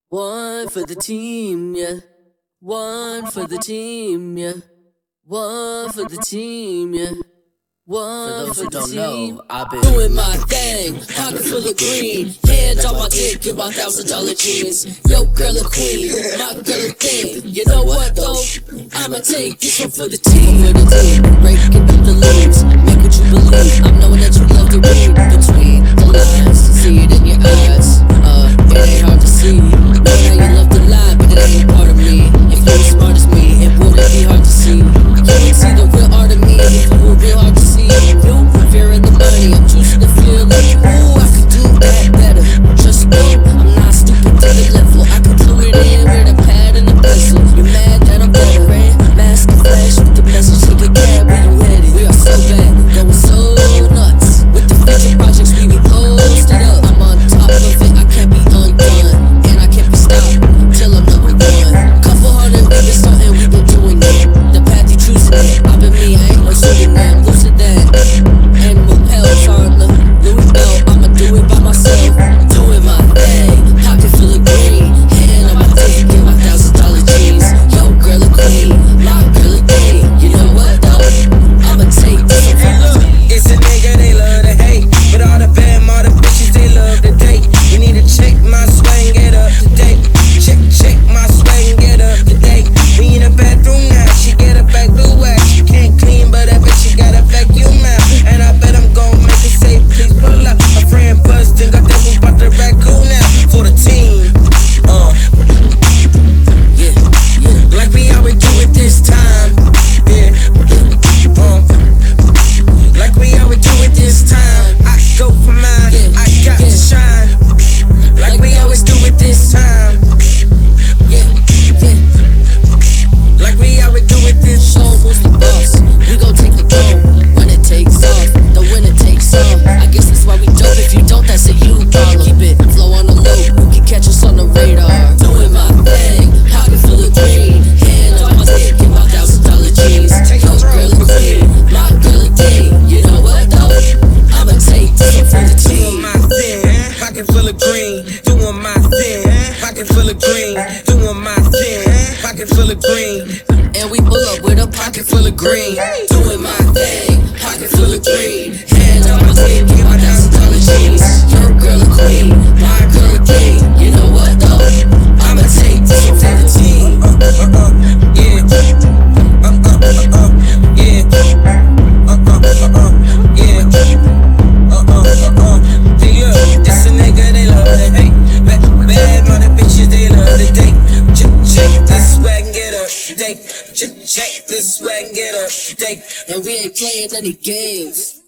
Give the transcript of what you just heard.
One for the team, yeah. One for the team, yeah. One for the team, yeah. One for the team. I've been doing my thing, pocket full of green, hands on my dick in my $1,000 jeans. Yo, girl a queen, my girl a king. You know what though? I'ma take this one for the team. For the team, breaking up the leaves, make what you believe. I'm knowing that you love to read between the lines, see it in your eyes. It ain't hard to see. Know how you love to lie, but it ain't part of me. If you're as smart as me, it wouldn't be hard to see. You would see the real art of me if you were real hard to see. You fearing the money, I'm choosing to feel like, ooh, I could do that better. Just know I'm not stupid to the level. I could do it in with a pad and a pencil. You mad that I'm better, right? Mask and flash with the message, take a cab where you headed. We are so bad, going so nuts. With the future projects, we be posted up. I'm on top of it, I can't be undone. And I can't be stopped till I'm number one. Couple hundred we've been starting, we've been doing it. The path you choosing it, I've been me, I ain't no shooting them. Lucid that, and lapels on the Louis belt. I'ma do it by myself, doing my thing. Pocket full of green, hand on my dick in my $1,000 jeans. Yo, girl a queen, my girl a king. You know what though? I'ma take this. Hey look, it's a nigga they love to hate, but all the bad mother bitches they love to date. You need to check my swing, get up to date. Check my swing, get up to date. We in the bathroom now, she get a back blue wax. She can't clean, but I bet she got a vacuum out. And I bet I'm gon' make it say, please pull up. My friend bustin', got that move about the raccoon now for the team. Yeah. Like we always do it this time. Yeah. Like we always do it this time. I go for mine, I got to shine. Like we always do it this time. Like we always do it this Show who's the boss. We gon' take the throne when it takes off. The winner takes off. I guess that's why we dope. If you don't, that's a you problem. Keep it flow on the low. You can catch us on the radar. Doing my thing, pocket full of green, hand on my dick in my $1,000 jeans. Yo, girl a queen, my girl a king. You know what though? I'ma take this one for the team. doing my thing, pocket full of green, doing my thing, pocket full of green, doing my thing, pocket full of green. And we pull up with a pocket full of green, doing my thing, pocket full of green, hands on my dick in my $1,000 jeans. Your girl a queen, my girl a king. You know what though? I'ma take this one for the team. This a nigga they love to hate. Bad mother bitches they love to date. Check this swag and get up to date. Check this swag and get up to date. And we ain't playing any games.